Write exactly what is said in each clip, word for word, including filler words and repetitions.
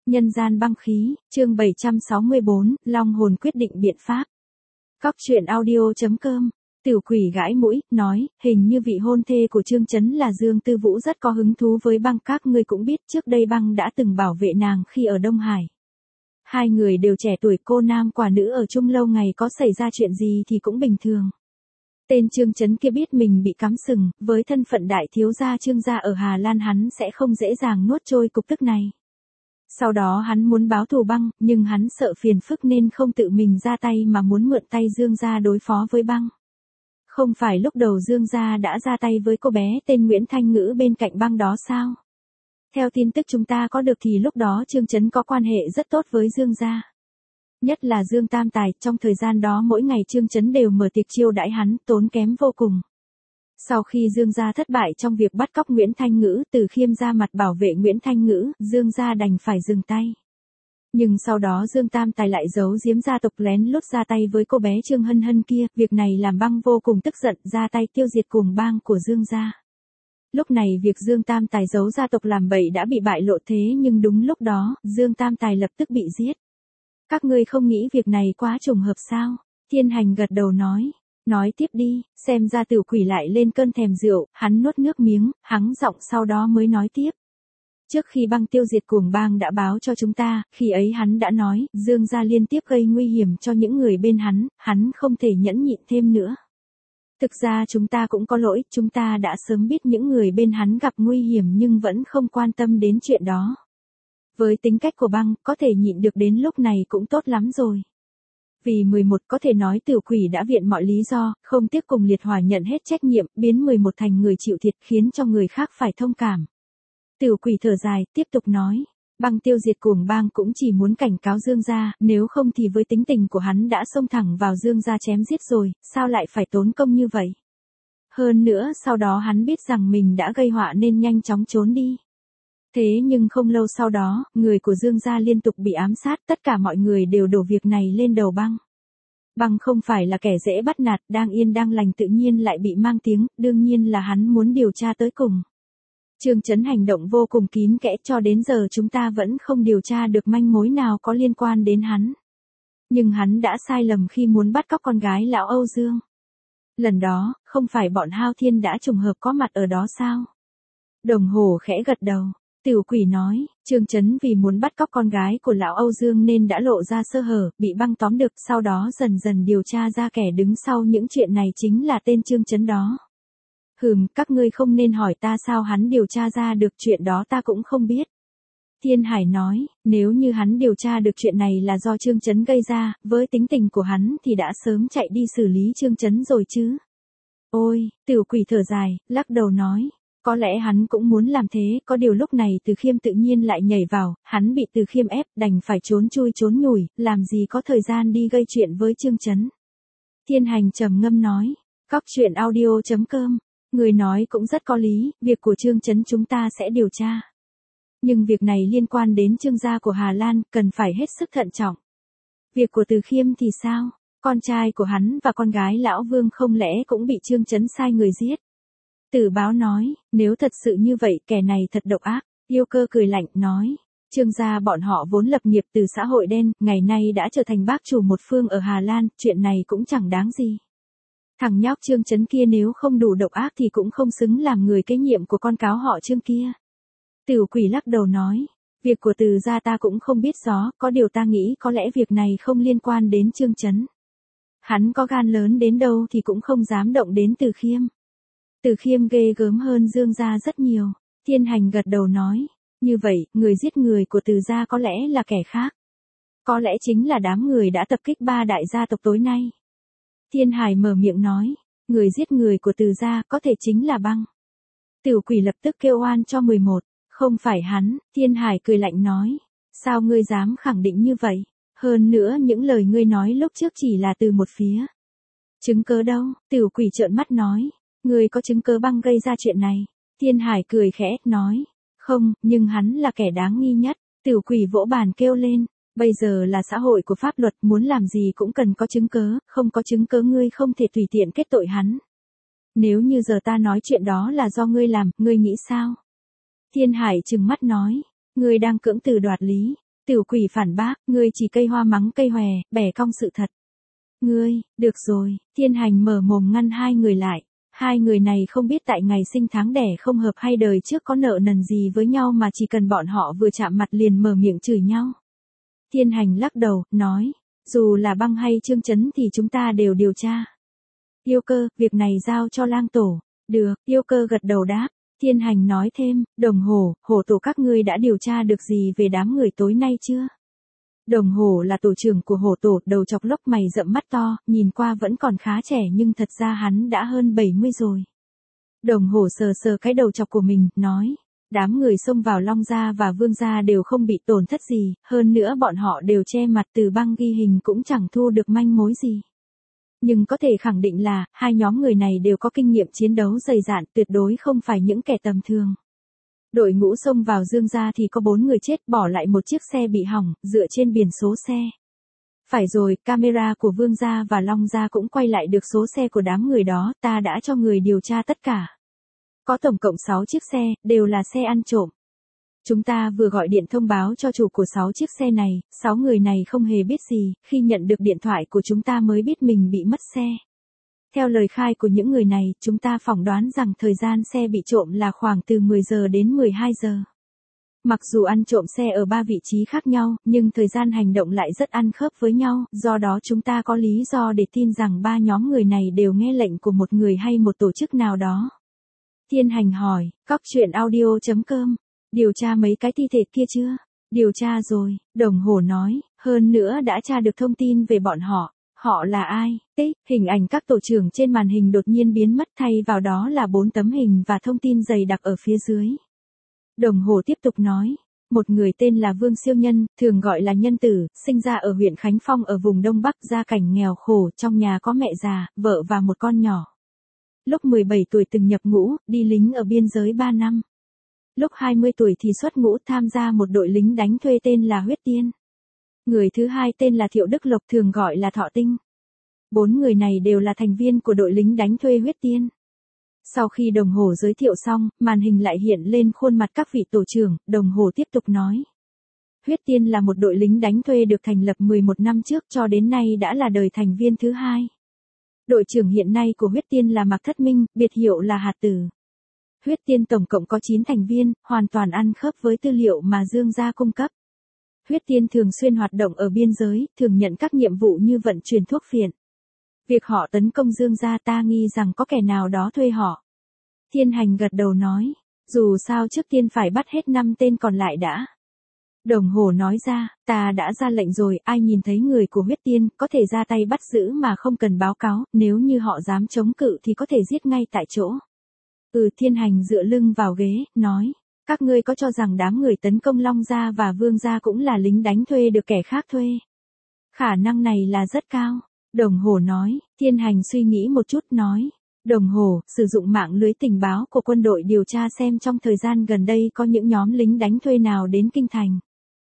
Nhân gian băng khí, chương bảy trăm sáu mươi bốn, Long hồn quyết định biện pháp. Cóc truyện audio.com. Tiểu quỷ gãi mũi, nói, hình như vị hôn thê của Trương Chấn là Dương Tư Vũ rất có hứng thú với băng, các ngươi cũng biết trước đây băng đã từng bảo vệ nàng khi ở Đông Hải. Hai người đều trẻ tuổi, cô nam quả nữ ở chung lâu ngày, có xảy ra chuyện gì thì cũng bình thường. Tên Trương Chấn kia biết mình bị cắm sừng, với thân phận đại thiếu gia Trương gia ở Hà Lan hắn sẽ không dễ dàng nuốt trôi cục tức này. Sau đó hắn muốn báo thù băng, nhưng hắn sợ phiền phức nên không tự mình ra tay mà muốn mượn tay Dương gia đối phó với băng. Không phải lúc đầu Dương gia đã ra tay với cô bé tên Nguyễn Thanh Ngữ bên cạnh băng đó sao? Theo tin tức chúng ta có được thì lúc đó Trương Chấn có quan hệ rất tốt với Dương gia. Nhất là Dương Tam Tài, trong thời gian đó mỗi ngày Trương Chấn đều mở tiệc chiêu đãi hắn, tốn kém vô cùng. Sau khi Dương gia thất bại trong việc bắt cóc Nguyễn Thanh Ngữ, Từ Khiêm ra mặt bảo vệ Nguyễn Thanh Ngữ, Dương gia đành phải dừng tay. Nhưng sau đó Dương Tam Tài lại giấu giếm gia tộc lén lút ra tay với cô bé Trương Hân Hân kia, việc này làm băng vô cùng tức giận, ra tay tiêu diệt cùng bang của Dương gia. Lúc này việc Dương Tam Tài giấu gia tộc làm bậy đã bị bại lộ, thế nhưng đúng lúc đó, Dương Tam Tài lập tức bị giết. Các ngươi không nghĩ việc này quá trùng hợp sao? Thiên Hành gật đầu nói. Nói tiếp đi, xem ra Tiểu quỷ lại lên cơn thèm rượu, hắn nuốt nước miếng, hắng giọng sau đó mới nói tiếp. Trước khi băng tiêu diệt cuồng bang đã báo cho chúng ta, khi ấy hắn đã nói, Dương gia liên tiếp gây nguy hiểm cho những người bên hắn, hắn không thể nhẫn nhịn thêm nữa. Thực ra chúng ta cũng có lỗi, chúng ta đã sớm biết những người bên hắn gặp nguy hiểm nhưng vẫn không quan tâm đến chuyện đó. Với tính cách của băng, có thể nhịn được đến lúc này cũng tốt lắm rồi. Vì mười một có thể nói Tiểu quỷ đã viện mọi lý do, không tiếc cùng liệt hỏa nhận hết trách nhiệm, biến mười một thành người chịu thiệt, khiến cho người khác phải thông cảm. Tiểu quỷ thở dài, tiếp tục nói, băng tiêu diệt cuồng bang cũng chỉ muốn cảnh cáo Dương gia, nếu không thì với tính tình của hắn đã xông thẳng vào Dương gia chém giết rồi, sao lại phải tốn công như vậy? Hơn nữa sau đó hắn biết rằng mình đã gây họa nên nhanh chóng trốn đi. Thế nhưng không lâu sau đó, người của Dương gia liên tục bị ám sát, tất cả mọi người đều đổ việc này lên đầu băng. Băng không phải là kẻ dễ bắt nạt, đang yên đang lành tự nhiên lại bị mang tiếng, đương nhiên là hắn muốn điều tra tới cùng. Trương Chấn hành động vô cùng kín kẽ, cho đến giờ chúng ta vẫn không điều tra được manh mối nào có liên quan đến hắn. Nhưng hắn đã sai lầm khi muốn bắt cóc con gái lão Âu Dương. Lần đó, không phải bọn Hao Thiên đã trùng hợp có mặt ở đó sao? Đồng Hồ khẽ gật đầu. Tiểu quỷ nói, Trương Chấn vì muốn bắt cóc con gái của lão Âu Dương nên đã lộ ra sơ hở, bị băng tóm được, sau đó dần dần điều tra ra kẻ đứng sau những chuyện này chính là tên Trương Chấn đó. Hừm, các ngươi không nên hỏi ta sao hắn điều tra ra được chuyện đó, ta cũng không biết. Thiên Hải nói, nếu như hắn điều tra được chuyện này là do Trương Chấn gây ra, với tính tình của hắn thì đã sớm chạy đi xử lý Trương Chấn rồi chứ. Ôi, Tiểu quỷ thở dài, lắc đầu nói. Có lẽ hắn cũng muốn làm thế, có điều lúc này Từ Khiêm tự nhiên lại nhảy vào, hắn bị Từ Khiêm ép, đành phải trốn chui trốn nhủi, làm gì có thời gian đi gây chuyện với Trương Chấn. Thiên Hành trầm ngâm nói, cóc truyện audio.com, người nói cũng rất có lý, việc của Trương Chấn chúng ta sẽ điều tra. Nhưng việc này liên quan đến Trương gia của Hà Lan, cần phải hết sức thận trọng. Việc của Từ Khiêm thì sao? Con trai của hắn và con gái lão Vương không lẽ cũng bị Trương Chấn sai người giết? Tử Báo nói, nếu thật sự như vậy kẻ này thật độc ác. Yêu Cơ cười lạnh nói, Trương gia bọn họ vốn lập nghiệp từ xã hội đen, ngày nay đã trở thành bác chủ một phương ở Hà Lan, chuyện này cũng chẳng đáng gì. Thằng nhóc Trương Chấn kia nếu không đủ độc ác thì cũng không xứng làm người kế nhiệm của con cáo họ Trương kia. Tiểu quỷ lắc đầu nói, việc của Từ gia ta cũng không biết rõ, có điều ta nghĩ có lẽ việc này không liên quan đến Trương Chấn. Hắn có gan lớn đến đâu thì cũng không dám động đến Từ Khiêm. Từ Khiêm ghê gớm hơn Dương gia rất nhiều. Thiên Hành gật đầu nói, như vậy, người giết người của Từ gia có lẽ là kẻ khác. Có lẽ chính là đám người đã tập kích ba đại gia tộc tối nay. Thiên Hải mở miệng nói, người giết người của Từ gia có thể chính là băng. Tiểu quỷ lập tức kêu oan cho mười một, không phải hắn. Thiên Hải cười lạnh nói, sao ngươi dám khẳng định như vậy? Hơn nữa những lời ngươi nói lúc trước chỉ là từ một phía. Chứng cớ đâu? Tiểu quỷ trợn mắt nói. Người có chứng cớ băng gây ra chuyện này. Thiên Hải cười khẽ, nói. Không, nhưng hắn là kẻ đáng nghi nhất. Tiểu quỷ vỗ bàn kêu lên. Bây giờ là xã hội của pháp luật, muốn làm gì cũng cần có chứng cớ, không có chứng cớ ngươi không thể tùy tiện kết tội hắn. Nếu như giờ ta nói chuyện đó là do ngươi làm, ngươi nghĩ sao? Thiên Hải trừng mắt nói. Ngươi đang cưỡng từ đoạt lý. Tiểu quỷ phản bác, ngươi chỉ cây hoa mắng cây hòe, bẻ cong sự thật. Ngươi, được rồi, Thiên Hành mở mồm ngăn hai người lại. Hai người này không biết tại ngày sinh tháng đẻ không hợp hay đời trước có nợ nần gì với nhau mà chỉ cần bọn họ vừa chạm mặt liền mở miệng chửi nhau. Thiên Hành lắc đầu, nói, dù là Băng hay Trương Chấn thì chúng ta đều điều tra. Yêu Cơ, việc này giao cho Lang Tổ. Được, Yêu Cơ gật đầu đáp. Thiên Hành nói thêm, Đồng Hổ, Hổ tổ các ngươi đã điều tra được gì về đám người tối nay chưa? Đồng Hổ là tổ trưởng của Hổ tổ, đầu chọc lốc mày rậm mắt to, nhìn qua vẫn còn khá trẻ nhưng thật ra hắn đã hơn bảy mươi rồi. Đồng Hổ sờ sờ cái đầu chọc của mình, nói, đám người xông vào Long Gia và Vương Gia đều không bị tổn thất gì, hơn nữa bọn họ đều che mặt, từ băng ghi hình cũng chẳng thu được manh mối gì. Nhưng có thể khẳng định là, hai nhóm người này đều có kinh nghiệm chiến đấu dày dạn, tuyệt đối không phải những kẻ tầm thường. Đội ngũ xông vào Dương Gia thì có bốn người chết, bỏ lại một chiếc xe bị hỏng, dựa trên biển số xe. Phải rồi, camera của Vương Gia và Long Gia cũng quay lại được số xe của đám người đó, ta đã cho người điều tra tất cả. Có tổng cộng sáu chiếc xe, đều là xe ăn trộm. Chúng ta vừa gọi điện thông báo cho chủ của sáu chiếc xe này, sáu người này không hề biết gì, khi nhận được điện thoại của chúng ta mới biết mình bị mất xe. Theo lời khai của những người này, chúng ta phỏng đoán rằng thời gian xe bị trộm là khoảng từ mười giờ đến mười hai giờ. Mặc dù ăn trộm xe ở ba vị trí khác nhau, nhưng thời gian hành động lại rất ăn khớp với nhau, do đó chúng ta có lý do để tin rằng ba nhóm người này đều nghe lệnh của một người hay một tổ chức nào đó. Thiên Hành hỏi, cóc truyện audio chấm com, điều tra mấy cái thi thể kia chưa? Điều tra rồi, Đồng Hổ nói, hơn nữa đã tra được thông tin về bọn họ. Họ là ai? Tích, hình ảnh các tổ trưởng trên màn hình đột nhiên biến mất, thay vào đó là bốn tấm hình và thông tin dày đặc ở phía dưới. Đồng Hổ tiếp tục nói, một người tên là Vương Siêu Nhân, thường gọi là Nhân Tử, sinh ra ở huyện Khánh Phong ở vùng Đông Bắc, gia cảnh nghèo khổ, trong nhà có mẹ già, vợ và một con nhỏ. Lúc mười bảy tuổi từng nhập ngũ, đi lính ở biên giới ba năm. Lúc hai mươi tuổi thì xuất ngũ, tham gia một đội lính đánh thuê tên là Huyết Tiên. Người thứ hai tên là Thiệu Đức Lộc, thường gọi là Thọ Tinh. Bốn người này đều là thành viên của đội lính đánh thuê Huyết Tiên. Sau khi Đồng Hổ giới thiệu xong, màn hình lại hiện lên khuôn mặt các vị tổ trưởng, Đồng Hổ tiếp tục nói. Huyết Tiên là một đội lính đánh thuê được thành lập mười một năm trước, cho đến nay đã là đời thành viên thứ hai. Đội trưởng hiện nay của Huyết Tiên là Mạc Thất Minh, biệt hiệu là Hạt Tử. Huyết Tiên tổng cộng có chín thành viên, hoàn toàn ăn khớp với tư liệu mà Dương gia cung cấp. Huyết Tiên thường xuyên hoạt động ở biên giới, thường nhận các nhiệm vụ như vận chuyển thuốc phiện. Việc họ tấn công Dương gia, ta nghi rằng có kẻ nào đó thuê họ. Thiên Hành gật đầu nói, dù sao trước tiên phải bắt hết năm tên còn lại đã. Đồng Hổ nói ra, ta đã ra lệnh rồi, ai nhìn thấy người của Huyết Tiên, có thể ra tay bắt giữ mà không cần báo cáo, nếu như họ dám chống cự thì có thể giết ngay tại chỗ. Ừ, Thiên Hành dựa lưng vào ghế, nói, các ngươi có cho rằng đám người tấn công Long Gia và Vương Gia cũng là lính đánh thuê được kẻ khác thuê? Khả năng này là rất cao. Đồng Hổ nói. Thiên Hành suy nghĩ một chút nói, Đồng Hổ, sử dụng mạng lưới tình báo của quân đội điều tra xem trong thời gian gần đây có những nhóm lính đánh thuê nào đến Kinh Thành.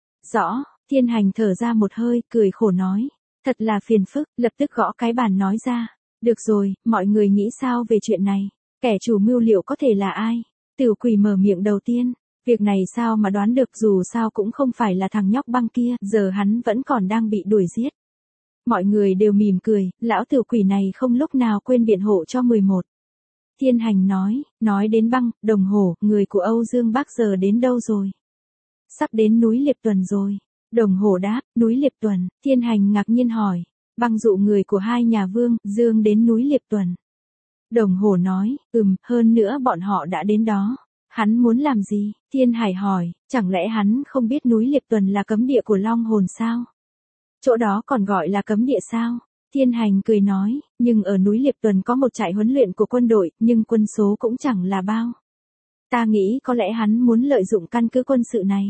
Rõ. Thiên Hành thở ra một hơi, cười khổ nói, thật là phiền phức, lập tức gõ cái bàn nói ra, được rồi, mọi người nghĩ sao về chuyện này? Kẻ chủ mưu liệu có thể là ai? Tiểu quỷ mở miệng đầu tiên, việc này sao mà đoán được, dù sao cũng không phải là thằng nhóc Băng kia, giờ hắn vẫn còn đang bị đuổi giết. Mọi người đều mỉm cười, lão tiểu quỷ này không lúc nào quên biện hộ cho mười một. Thiên Hành nói, nói đến Băng, Đồng Hổ, người của Âu Dương Bác giờ đến đâu rồi? Sắp đến núi Liệp Tuần rồi. Đồng Hổ đáp, núi Liệp Tuần. Thiên Hành ngạc nhiên hỏi, Băng dụ người của hai nhà Vương, Dương đến núi Liệp Tuần. Đồng Hổ nói, ừm, hơn nữa bọn họ đã đến đó. Hắn muốn làm gì? Thiên Hải hỏi, chẳng lẽ hắn không biết núi Liệp Tuần là cấm địa của Long Hồn sao? Chỗ đó còn gọi là cấm địa sao? Thiên Hành cười nói, nhưng ở núi Liệp Tuần có một trại huấn luyện của quân đội, nhưng quân số cũng chẳng là bao. Ta nghĩ có lẽ hắn muốn lợi dụng căn cứ quân sự này.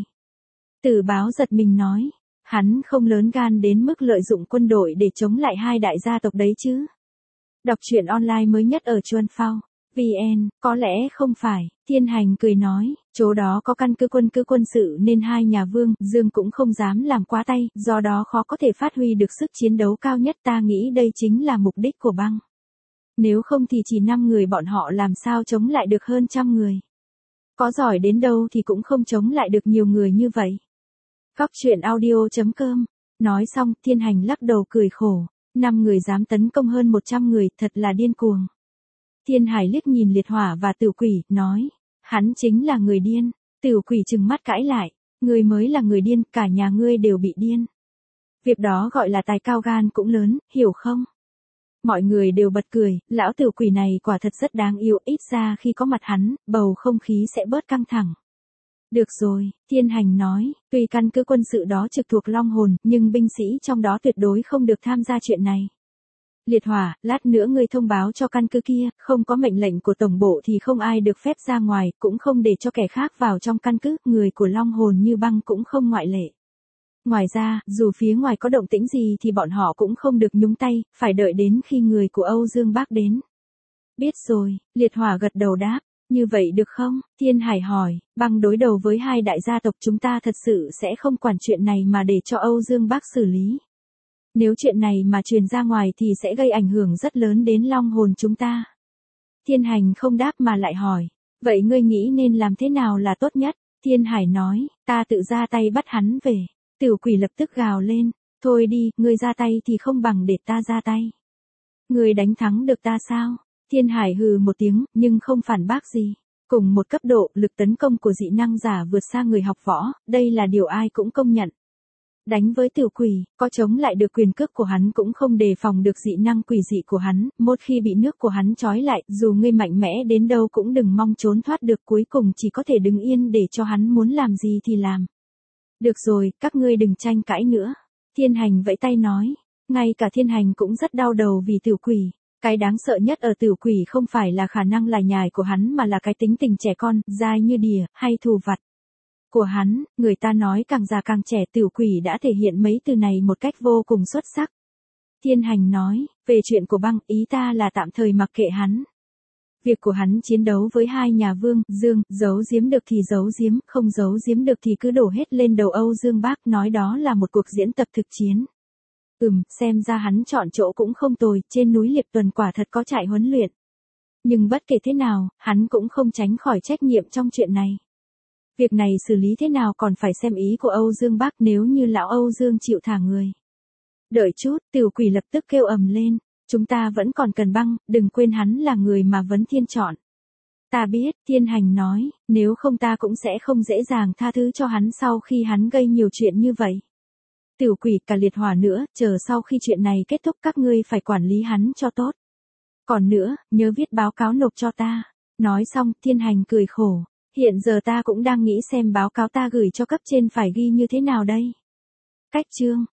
Tử Báo giật mình nói, hắn không lớn gan đến mức lợi dụng quân đội để chống lại hai đại gia tộc đấy chứ. Đọc truyện online mới nhất ở Chuan Phao. vê en, có lẽ không phải, Thiên Hành cười nói, chỗ đó có căn cứ quân cứ quân sự nên hai nhà Vương, Dương cũng không dám làm quá tay, do đó khó có thể phát huy được sức chiến đấu cao nhất, ta nghĩ đây chính là mục đích của Băng. Nếu không thì chỉ năm người bọn họ làm sao chống lại được hơn trăm người. Có giỏi đến đâu thì cũng không chống lại được nhiều người như vậy. Cóc truyện audio chấm com. Nói xong, Thiên Hành lắc đầu cười khổ. Năm người dám tấn công hơn một trăm người, thật là điên cuồng. Thiên Hải liếc nhìn Liệt Hỏa và Tử Quỷ, nói. Hắn chính là người điên. Tử Quỷ trừng mắt cãi lại. Ngươi mới là người điên, cả nhà ngươi đều bị điên. Việc đó gọi là tài cao gan cũng lớn, hiểu không? Mọi người đều bật cười, lão Tử Quỷ này quả thật rất đáng yêu, ít ra khi có mặt hắn, bầu không khí sẽ bớt căng thẳng. Được rồi, Thiên Hành nói, tuy căn cứ quân sự đó trực thuộc Long Hồn, nhưng binh sĩ trong đó tuyệt đối không được tham gia chuyện này. Liệt Hỏa, lát nữa ngươi thông báo cho căn cứ kia, không có mệnh lệnh của tổng bộ thì không ai được phép ra ngoài, cũng không để cho kẻ khác vào trong căn cứ, người của Long Hồn như băng cũng không ngoại lệ. Ngoài ra, dù phía ngoài có động tĩnh gì thì bọn họ cũng không được nhúng tay, phải đợi đến khi người của Âu Dương Bác đến. Biết rồi, Liệt Hỏa gật đầu đáp. Như vậy được không? Thiên Hải hỏi, băng đối đầu với hai đại gia tộc chúng ta thật sự sẽ không quản chuyện này mà để cho Âu Dương Bác xử lý. Nếu chuyện này mà truyền ra ngoài thì sẽ gây ảnh hưởng rất lớn đến Long Hồn chúng ta. Thiên Hành không đáp mà lại hỏi, vậy ngươi nghĩ nên làm thế nào là tốt nhất? Thiên Hải nói, ta tự ra tay bắt hắn về. Tử Quỷ lập tức gào lên, thôi đi, ngươi ra tay thì không bằng để ta ra tay. Ngươi đánh thắng được ta sao? Thiên Hải hừ một tiếng, nhưng không phản bác gì. Cùng một cấp độ, lực tấn công của dị năng giả vượt xa người học võ, đây là điều ai cũng công nhận. Đánh với Tử Quỷ, có chống lại được quyền cước của hắn cũng không đề phòng được dị năng quỷ dị của hắn, một khi bị nước của hắn trói lại, dù ngươi mạnh mẽ đến đâu cũng đừng mong trốn thoát được, cuối cùng chỉ có thể đứng yên để cho hắn muốn làm gì thì làm. Được rồi, các ngươi đừng tranh cãi nữa. Thiên Hành vẫy tay nói, ngay cả Thiên Hành cũng rất đau đầu vì Tử Quỷ. Cái đáng sợ nhất ở Tử Quỷ không phải là khả năng lải nhải của hắn mà là cái tính tình trẻ con, dai như đỉa, hay thù vặt. Của hắn, người ta nói càng già càng trẻ, Tử Quỷ đã thể hiện mấy từ này một cách vô cùng xuất sắc. Thiên Hành nói, về chuyện của băng, ý ta là tạm thời mặc kệ hắn. Việc của hắn chiến đấu với hai nhà Vương, Dương, giấu giếm được thì giấu giếm, không giấu giếm được thì cứ đổ hết lên đầu Âu Dương Bác, nói đó là một cuộc diễn tập thực chiến. Ừm, xem ra hắn chọn chỗ cũng không tồi, trên núi Liệp Tuần quả thật có trại huấn luyện. Nhưng bất kể thế nào, hắn cũng không tránh khỏi trách nhiệm trong chuyện này. Việc này xử lý thế nào còn phải xem ý của Âu Dương Bác, nếu như lão Âu Dương chịu thả người. Đợi chút, Tử Quỷ lập tức kêu ầm lên, chúng ta vẫn còn cần băng, đừng quên hắn là người mà Vấn Thiên chọn. Ta biết, Thiên Hành nói, nếu không ta cũng sẽ không dễ dàng tha thứ cho hắn sau khi hắn gây nhiều chuyện như vậy. Tử Quỷ, cả Liệt Hỏa nữa, chờ sau khi chuyện này kết thúc các ngươi phải quản lý hắn cho tốt. Còn nữa, nhớ viết báo cáo nộp cho ta. Nói xong, Thiên Hành cười khổ. Hiện giờ ta cũng đang nghĩ xem báo cáo ta gửi cho cấp trên phải ghi như thế nào đây. Cách chương.